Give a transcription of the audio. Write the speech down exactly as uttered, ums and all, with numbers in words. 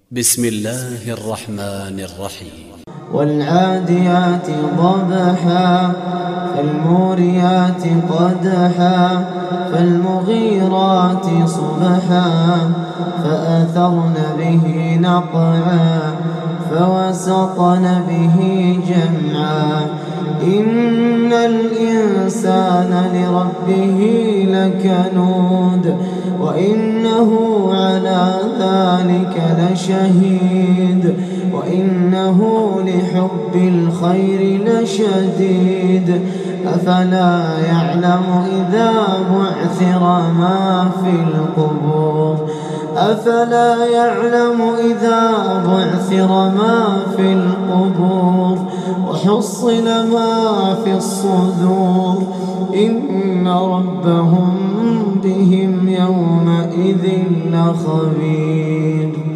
بسم الله الرحمن الرحيم. والعاديات ضبحا فالموريات قدحا فالمغيرات صبحا فأثرن به نقعا فوسطن به جمعا إن الإنسان لربه لكنود وإنه على ذلك لشهيد وإنه لحب الخير لشديد أفلا يعلم إذا بعثر ما في القبور أفلا يعلم إذا بعثر ما في القبور وحصل ما في الصدور إن ربهم بهم يومئذ لخبير.